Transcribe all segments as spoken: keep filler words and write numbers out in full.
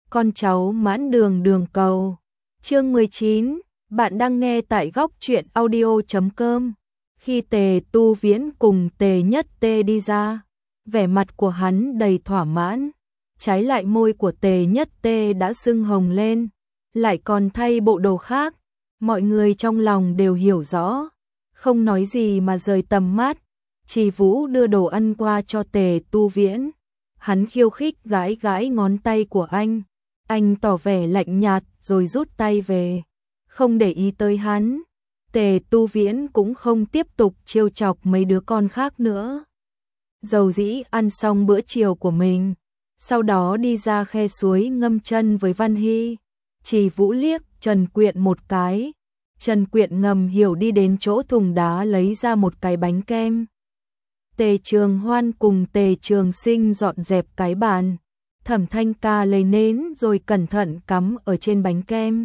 con cháu mãn đường đường cầu. Chương mười chín, bạn đang nghe tại góc truyện audio chấm com. Khi Tề Tu Viễn cùng Tề Nhất Tê đi ra, vẻ mặt của hắn đầy thỏa mãn, trái lại môi của Tề Nhất Tê đã sưng hồng lên, lại còn thay bộ đồ khác. Mọi người trong lòng đều hiểu rõ, không nói gì mà rời tầm mắt. Trì Vũ đưa đồ ăn qua cho Tề Tu Viễn, hắn khiêu khích gãi gãi ngón tay của anh, anh tỏ vẻ lạnh nhạt rồi rút tay về, không để ý tới hắn. Tề Tu Viễn cũng không tiếp tục trêu chọc mấy đứa con khác nữa. Dầu dĩ ăn xong bữa chiều của mình, sau đó đi ra khe suối ngâm chân với Văn Hy. Trì Vũ liếc Trần Quyện một cái, Trần Quyện ngầm hiểu đi đến chỗ thùng đá lấy ra một cái bánh kem. Tề Trường Hoan cùng Tề Trường Sinh dọn dẹp cái bàn, Thẩm Thanh Ca lấy nến rồi cẩn thận cắm ở trên bánh kem.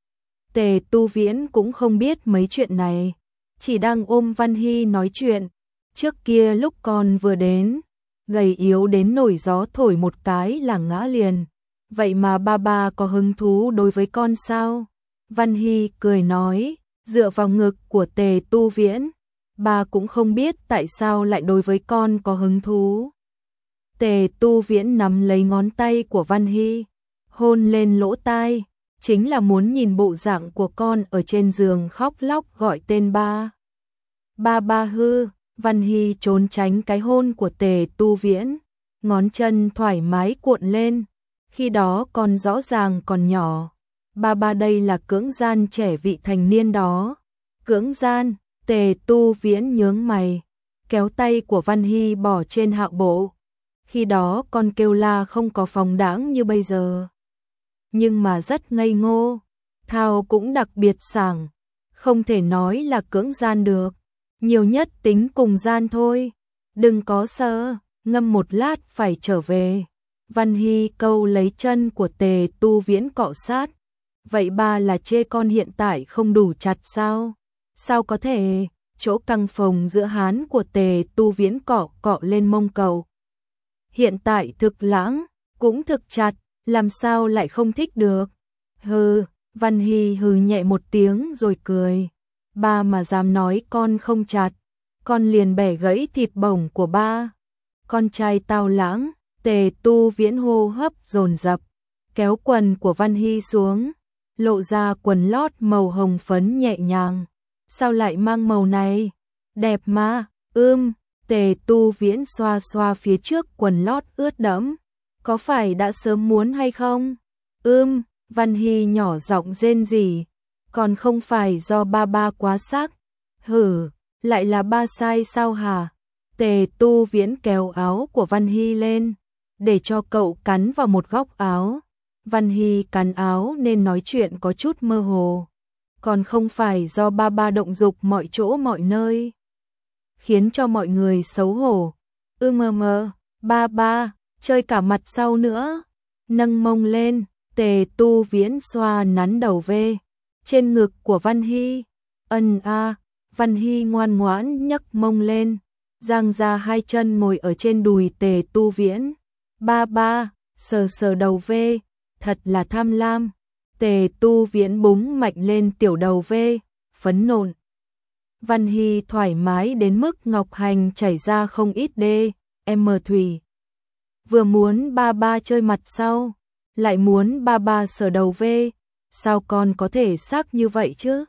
Tề Tu Viễn cũng không biết mấy chuyện này, chỉ đang ôm Văn Hy nói chuyện. Trước kia lúc con vừa đến, gầy yếu đến nổi gió thổi một cái là ngã liền. Vậy mà ba ba có hứng thú đối với con sao? Văn Hy cười nói, dựa vào ngực của Tề Tu Viễn. Ba cũng không biết tại sao lại đối với con có hứng thú. Tề Tu Viễn nắm lấy ngón tay của Văn Hy, hôn lên lỗ tai, chính là muốn nhìn bộ dạng của con ở trên giường khóc lóc gọi tên ba. Ba ba hư. Văn Hy trốn tránh cái hôn của Tề Tu Viễn, ngón chân thoải mái cuộn lên. Khi đó con rõ ràng còn nhỏ. Ba ba đây là cưỡng gian trẻ vị thành niên đó. Cưỡng gian? Tề Tu Viễn nhướng mày, kéo tay của Văn Hy bỏ trên hạo bộ. Khi đó con kêu la không có phóng đãng như bây giờ, nhưng mà rất ngây ngô, thao cũng đặc biệt sảng, không thể nói là cưỡng gian được, nhiều nhất tính cùng gian thôi. Đừng có sợ, ngâm một lát phải trở về. Văn Hy câu lấy chân của Tề Tu Viễn cọ sát. Vậy ba là chê con hiện tại không đủ chặt sao? Sao có thể? Chỗ căng phồng giữa hán của Tề Tu Viễn cọ cọ lên mông cầu. Hiện tại thực lãng, cũng thực chặt, làm sao lại không thích được? Hừ, Văn Hy hừ nhẹ một tiếng rồi cười. Ba mà dám nói con không chặt, con liền bẻ gãy thịt bổng của ba. Con trai tao lãng. Tề Tu Viễn hô hấp dồn dập, kéo quần của Văn Hy xuống, lộ ra quần lót màu hồng phấn nhẹ nhàng. Sao lại mang màu này? Đẹp mà. Ưm. Tề Tu Viễn xoa xoa phía trước quần lót ướt đẫm. Có phải đã sớm muốn hay không? Ưm. Văn Hy nhỏ giọng rên rỉ. Còn không phải do ba ba quá sắc. Hử, lại là ba sai sao hả? Tề Tu Viễn kéo áo của Văn Hy lên, để cho cậu cắn vào một góc áo. Văn Hy cắn áo nên nói chuyện có chút mơ hồ. Còn không phải do ba ba động dục mọi chỗ mọi nơi, khiến cho mọi người xấu hổ. Ư mơ mơ, ba ba, chơi cả mặt sau nữa. Nâng mông lên, Tề Tu Viễn xoa nắn đầu ve trên ngực của Văn Hy. Ân a. Văn Hy ngoan ngoãn nhấc mông lên, giang ra hai chân ngồi ở trên đùi Tề Tu Viễn. Ba ba, sờ sờ đầu ve, thật là tham lam. Tề Tu Viễn búng mạnh lên tiểu đầu ve, phấn nộn. Văn Hy thoải mái đến mức ngọc hành chảy ra không ít đê, em mờ thủy. Vừa muốn ba ba chơi mặt sau, lại muốn ba ba sờ đầu ve, sao con có thể xác như vậy chứ?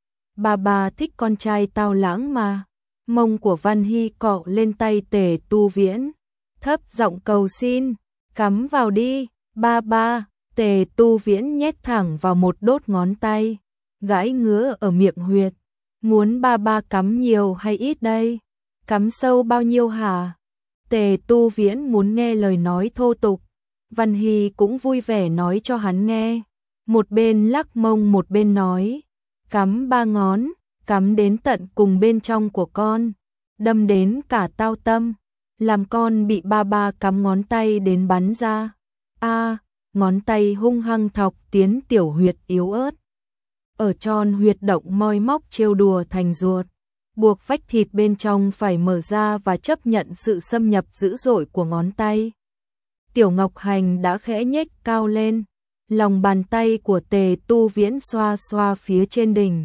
Ba ba thích con trai tao lãng mà. Mông của Văn Hy cọ lên tay Tề Tu Viễn, thấp giọng cầu xin, cắm vào đi, ba ba. Tề Tu Viễn nhét thẳng vào một đốt ngón tay, gãi ngứa ở miệng huyệt. Muốn ba ba cắm nhiều hay ít đây? Cắm sâu bao nhiêu hả? Tề Tu Viễn muốn nghe lời nói thô tục. Văn Hy cũng vui vẻ nói cho hắn nghe. Một bên lắc mông một bên nói, cắm ba ngón, cắm đến tận cùng bên trong của con, đâm đến cả tao tâm, làm con bị ba ba cắm ngón tay đến bắn ra. A, ngón tay hung hăng thọc tiến tiểu huyệt yếu ớt. Ở tròn huyệt động moi móc trêu đùa thành ruột, buộc vách thịt bên trong phải mở ra và chấp nhận sự xâm nhập dữ dội của ngón tay. Tiểu Ngọc Hành đã khẽ nhếch cao lên, Lòng bàn tay của Tề Tu Viễn xoa xoa phía trên đỉnh,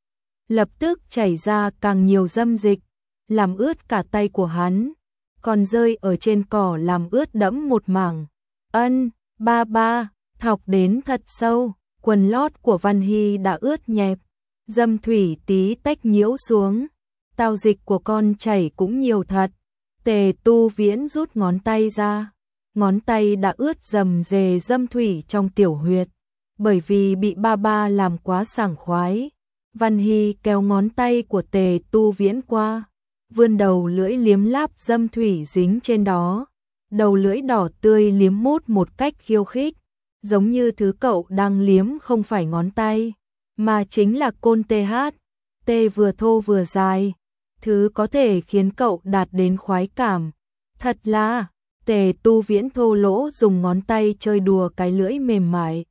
lập tức chảy ra càng nhiều dâm dịch, làm ướt cả tay của hắn, còn rơi ở trên cỏ làm ướt đẫm một mảng. Ân, ba ba, thọc đến thật sâu, quần lót của Văn Hy đã ướt nhẹp, dâm thủy tí tách nhiễu xuống, tao dịch của con chảy cũng nhiều thật. Tề Tu Viễn rút ngón tay ra, ngón tay đã ướt rầm rề dâm thủy trong tiểu huyệt, bởi vì bị ba ba làm quá sảng khoái. Văn Hy kéo ngón tay của Tề Tu Viễn qua, vươn đầu lưỡi liếm láp dâm thủy dính trên đó, đầu lưỡi đỏ tươi liếm mút một cách khiêu khích, giống như thứ cậu đang liếm không phải ngón tay, mà chính là côn tê hát, tê vừa thô vừa dài, thứ có thể khiến cậu đạt đến khoái cảm. Thật là, Tề Tu Viễn thô lỗ dùng ngón tay chơi đùa cái lưỡi mềm mại.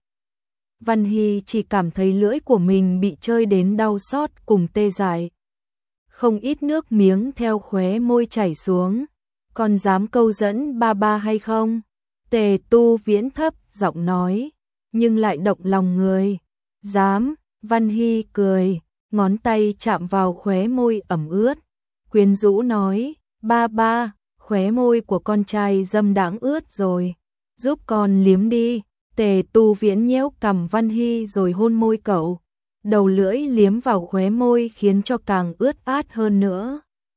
Văn Hy chỉ cảm thấy lưỡi của mình bị chơi đến đau xót cùng tê dại. Không ít nước miếng theo khóe môi chảy xuống. Còn dám câu dẫn ba ba hay không? Tề Tu Viễn thấp giọng nói, nhưng lại động lòng người. Dám, Văn Hy cười, ngón tay chạm vào khóe môi ẩm ướt. Quyến rũ nói, ba ba, khóe môi của con trai dâm đãng ướt rồi, giúp con liếm đi. Tề Tu Viễn nhéo cằm Văn Hy rồi hôn môi cậu, đầu lưỡi liếm vào khóe môi khiến cho càng ướt át hơn nữa.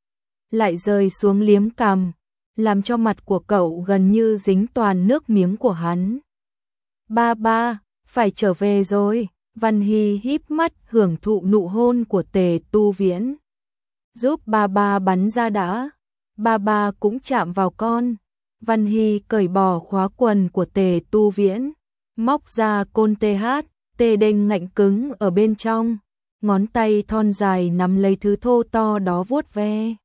Lại rơi xuống liếm cằm, làm cho mặt của cậu gần như dính toàn nước miếng của hắn. Ba ba, phải trở về rồi. Văn Hy híp mắt hưởng thụ nụ hôn của Tề Tu Viễn. Giúp ba ba bắn ra đã. Ba ba cũng chạm vào con. Văn Hy cởi bỏ khóa quần của Tề Tu Viễn, móc ra côn tê hát, tê đênh ngạnh cứng ở bên trong, ngón tay thon dài nắm lấy thứ thô to đó vuốt ve.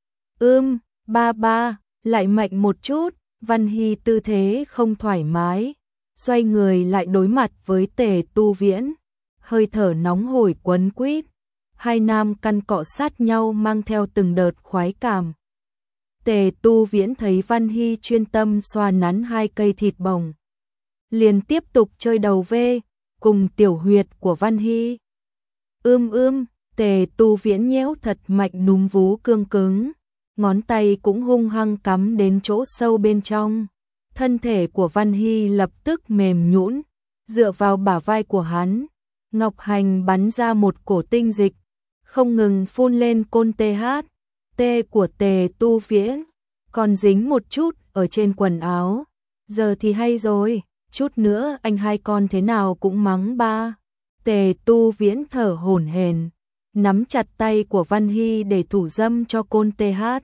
Ưm, ba ba, lại mạnh một chút. Văn Hy tư thế không thoải mái, xoay người lại đối mặt với Tề Tu Viễn, hơi thở nóng hổi quấn quýt, hai nam căn cọ sát nhau mang theo từng đợt khoái cảm. Tề Tu Viễn thấy Văn Hy chuyên tâm xoa nắn hai cây thịt bồng, liền tiếp tục chơi đầu vê cùng tiểu huyệt của Văn Hy. Ưm ưm, Tề Tu Viễn nhéo thật mạnh núm vú cương cứng, ngón tay cũng hung hăng cắm đến chỗ sâu bên trong. Thân thể của Văn Hy lập tức mềm nhũn, dựa vào bả vai của hắn, ngọc hành bắn ra một cổ tinh dịch, không ngừng phun lên côn tê hát, tê của Tề Tu Viễn, còn dính một chút ở trên quần áo. Giờ thì hay rồi, chút nữa anh hai con thế nào cũng mắng ba. Tề Tu Viễn thở hổn hển, nắm chặt tay của Văn Hy để thủ dâm cho côn tê hát.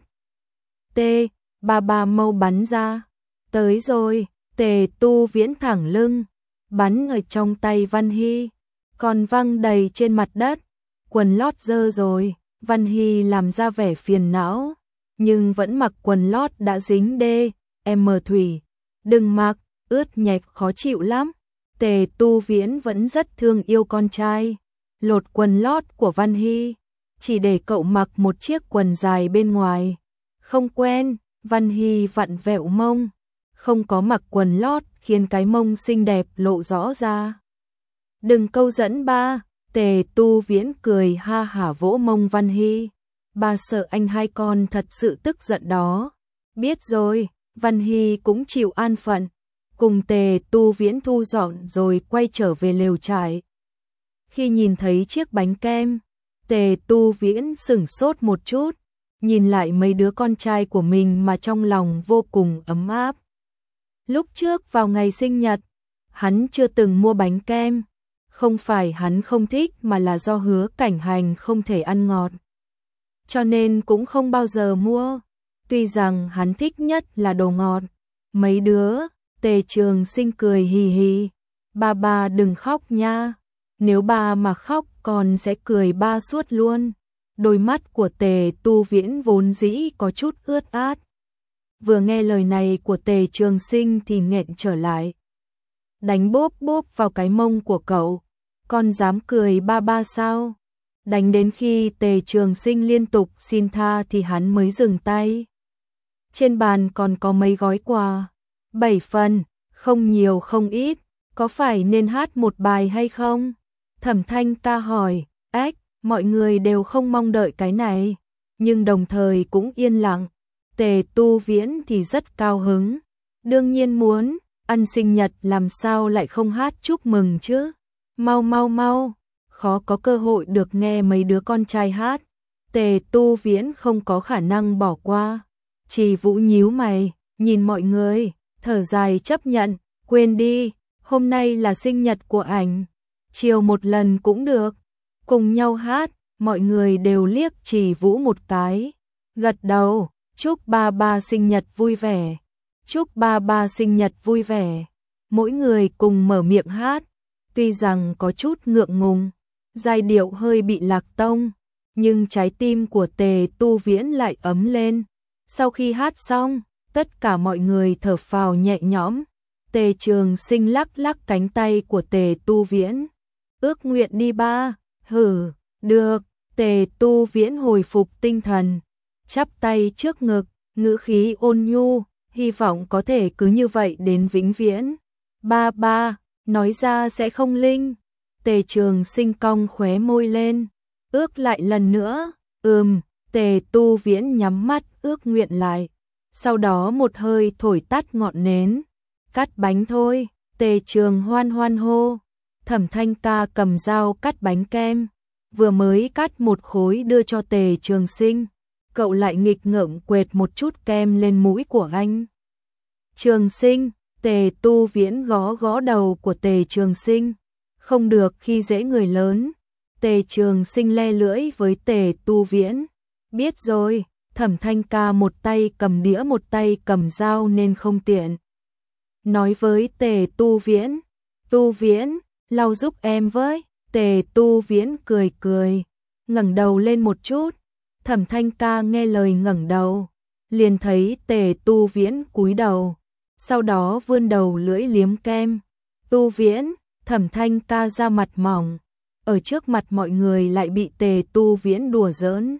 Tê, ba ba mau bắn ra. Tới rồi. Tề Tu Viễn thẳng lưng, bắn ở trong tay Văn Hy, còn văng đầy trên mặt đất. Quần lót dơ rồi. Văn Hy làm ra vẻ phiền não, nhưng vẫn mặc quần lót đã dính đê, em thủy. Đừng mặc, ướt nhẹp khó chịu lắm. Tề Tu Viễn vẫn rất thương yêu con trai, lột quần lót của Văn Hy, chỉ để cậu mặc một chiếc quần dài bên ngoài. Không quen. Văn Hy vặn vẹo mông, không có mặc quần lót khiến cái mông xinh đẹp lộ rõ ra. Đừng câu dẫn ba. Tề Tu Viễn cười ha hả vỗ mông Văn Hy. Ba sợ anh hai con thật sự tức giận đó. Biết rồi. Văn Hy cũng chịu an phận, cùng Tề Tu Viễn thu dọn rồi quay trở về lều trại. Khi nhìn thấy chiếc bánh kem, Tề Tu Viễn sửng sốt một chút, nhìn lại mấy đứa con trai của mình mà trong lòng vô cùng ấm áp. Lúc trước vào ngày sinh nhật, hắn chưa từng mua bánh kem, không phải hắn không thích mà là do Hứa Cảnh Hành không thể ăn ngọt, cho nên cũng không bao giờ mua. Tuy rằng hắn thích nhất là đồ ngọt. Mấy đứa, Tề Trường Sinh cười hì hì, ba ba đừng khóc nha, nếu ba mà khóc con sẽ cười ba suốt luôn. Đôi mắt của Tề Tu Viễn vốn dĩ có chút ướt át, vừa nghe lời này của Tề Trường Sinh thì nghẹn trở lại, đánh bốp bốp vào cái mông của cậu. Con dám cười ba ba sao? Đánh đến khi Tề Trường Sinh liên tục xin tha thì hắn mới dừng tay. Trên bàn còn có mấy gói quà, bảy phần, không nhiều không ít. có phải nên hát một bài hay không? Thẩm Thanh ca hỏi. Ách, mọi người đều không mong đợi cái này, nhưng đồng thời cũng yên lặng. Tề Tu Viễn thì rất cao hứng, đương nhiên muốn, ăn sinh nhật làm sao lại không hát chúc mừng chứ. Mau mau mau, khó có cơ hội được nghe mấy đứa con trai hát. Tề Tu Viễn không có khả năng bỏ qua. Trì Vũ nhíu mày, nhìn mọi người, thở dài chấp nhận, quên đi, hôm nay là sinh nhật của ảnh, chiều một lần cũng được, cùng nhau hát. Mọi người đều liếc Trì Vũ một cái, gật đầu, chúc ba ba sinh nhật vui vẻ, chúc ba ba sinh nhật vui vẻ. Mỗi người cùng mở miệng hát, tuy rằng có chút ngượng ngùng, giai điệu hơi bị lạc tông, nhưng trái tim của Tề Tu Viễn lại ấm lên. Sau khi hát xong, tất cả mọi người thở phào nhẹ nhõm. Tề Trường Sinh lắc lắc cánh tay của Tề Tu Viễn. Ước nguyện đi ba. Hử, được. Tề Tu Viễn hồi phục tinh thần, chắp tay trước ngực, ngữ khí ôn nhu, hy vọng có thể cứ như vậy đến vĩnh viễn. Ba ba, nói ra sẽ không linh. Tề Trường Sinh cong khóe môi lên. Ước lại lần nữa. Ừm. Tề Tu Viễn nhắm mắt ước nguyện lại, sau đó một hơi thổi tắt ngọn nến. Cắt bánh thôi. Tề Trường hoan hoan hô. Thẩm Thanh ca cầm dao cắt bánh kem, vừa mới cắt một khối đưa cho Tề Trường Sinh, cậu lại nghịch ngợm quệt một chút kem lên mũi của anh. Trường Sinh. Tề Tu Viễn gõ gõ đầu của Tề Trường Sinh. Không được khi dễ người lớn. Tề Trường Sinh le lưỡi với Tề Tu Viễn. Biết rồi. Thẩm Thanh ca một tay cầm đĩa một tay cầm dao nên không tiện. Nói với Tề Tu Viễn. Tu Viễn, lau giúp em với. Tề Tu Viễn cười cười, ngẩng đầu lên một chút. Thẩm Thanh ca nghe lời ngẩng đầu, liền thấy Tề Tu Viễn cúi đầu, sau đó vươn đầu lưỡi liếm kem. Tu Viễn. Thẩm Thanh ca ra mặt mỏng, ở trước mặt mọi người lại bị Tề Tu Viễn đùa giỡn.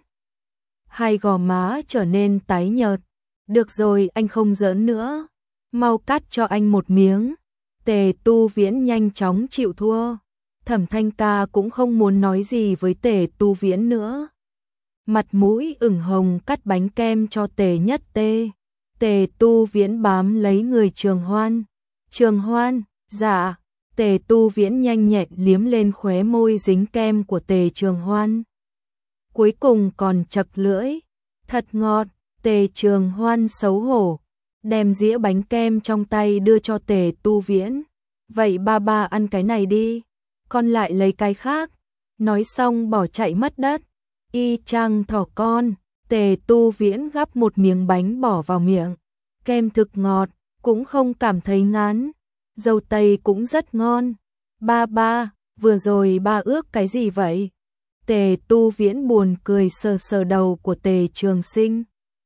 Hai gò má trở nên tái nhợt. Được rồi, anh không giỡn nữa, mau cắt cho anh một miếng. Tề Tu Viễn nhanh chóng chịu thua. Thẩm Thanh ca cũng không muốn nói gì với Tề Tu Viễn nữa. Mặt mũi ửng hồng cắt bánh kem cho Tề Nhất Tê. Tề Tu Viễn bám lấy người Trường Hoan. Trường Hoan, dạ. Tề Tu Viễn nhanh nhẹn liếm lên khóe môi dính kem của Tề Trường Hoan. Cuối cùng còn chật lưỡi. Thật ngọt. Tề Trường Hoan xấu hổ, đem dĩa bánh kem trong tay đưa cho Tề Tu Viễn. Vậy ba ba ăn cái này đi, con lại lấy cái khác. Nói xong bỏ chạy mất đất. Y chang thỏ con. Tề Tu Viễn gắp một miếng bánh bỏ vào miệng. Kem thực ngọt, cũng không cảm thấy ngán. Dâu tây cũng rất ngon. Ba ba, vừa rồi ba ước cái gì vậy? Tề Tu Viễn buồn cười sờ sờ đầu của Tề Trường Sinh.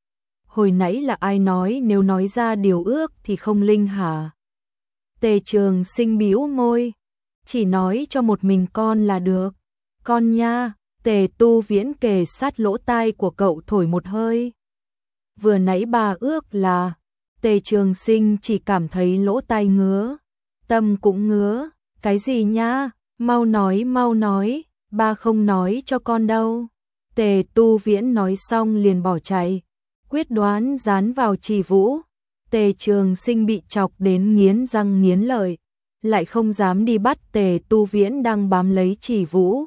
Hồi nãy là ai nói nếu nói ra điều ước thì không linh hả? Tề Trường Sinh bĩu môi. Chỉ nói cho một mình con là được. Con nha. Tề Tu Viễn kề sát lỗ tai của cậu thổi một hơi. Vừa nãy bà ước là... Tề Trường Sinh chỉ cảm thấy lỗ tai ngứa, tâm cũng ngứa. Cái gì nha? Mau nói mau nói, ba không nói cho con đâu. Tề Tu Viễn nói xong liền bỏ chạy, quyết đoán dán vào Trì Vũ. Tề Trường Sinh bị chọc đến nghiến răng nghiến lợi, lại không dám đi bắt Tề Tu Viễn đang bám lấy Trì Vũ.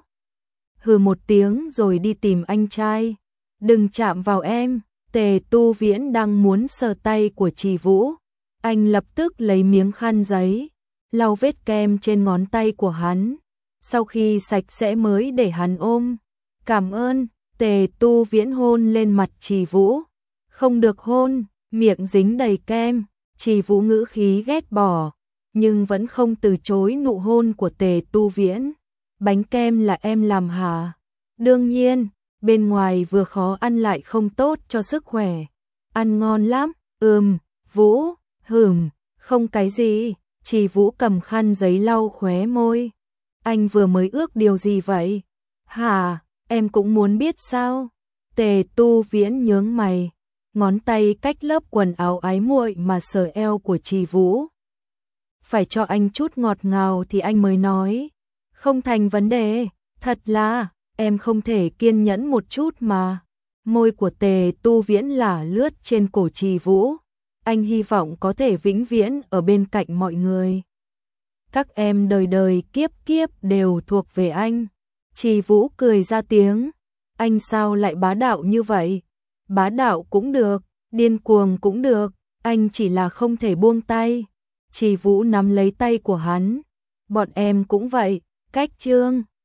Hừ một tiếng rồi đi tìm anh trai. Đừng chạm vào em. Tề Tu Viễn đang muốn sờ tay của Trì Vũ, anh lập tức lấy miếng khăn giấy lau vết kem trên ngón tay của hắn, sau khi sạch sẽ mới để hắn ôm. Cảm ơn. Tề Tu Viễn hôn lên mặt Trì Vũ. Không được hôn, miệng dính đầy kem. Trì Vũ ngữ khí ghét bỏ, nhưng vẫn không từ chối nụ hôn của Tề Tu Viễn. Bánh kem là em làm hả? Đương nhiên, bên ngoài vừa khó ăn lại không tốt cho sức khỏe. Ăn ngon lắm. Ừm. Vũ. Hửm. Không cái gì. Trì Vũ cầm khăn giấy lau khóe môi. Anh vừa mới ước điều gì vậy? Hả? Em cũng muốn biết sao? Tề Tu Viễn nhướng mày, ngón tay cách lớp quần áo ái muội mà sờ eo của Trì Vũ. phải cho anh chút ngọt ngào thì anh mới nói. Không thành vấn đề, thật là, em không thể kiên nhẫn một chút mà. Môi của Tề Tu Viễn lả lướt trên cổ Trì Vũ. Anh hy vọng có thể vĩnh viễn ở bên cạnh mọi người. Các em đời đời kiếp kiếp đều thuộc về anh. Trì Vũ cười ra tiếng. Anh sao lại bá đạo như vậy? Bá đạo cũng được, điên cuồng cũng được, anh chỉ là không thể buông tay. Trì Vũ nắm lấy tay của hắn. Bọn em cũng vậy, cách Trương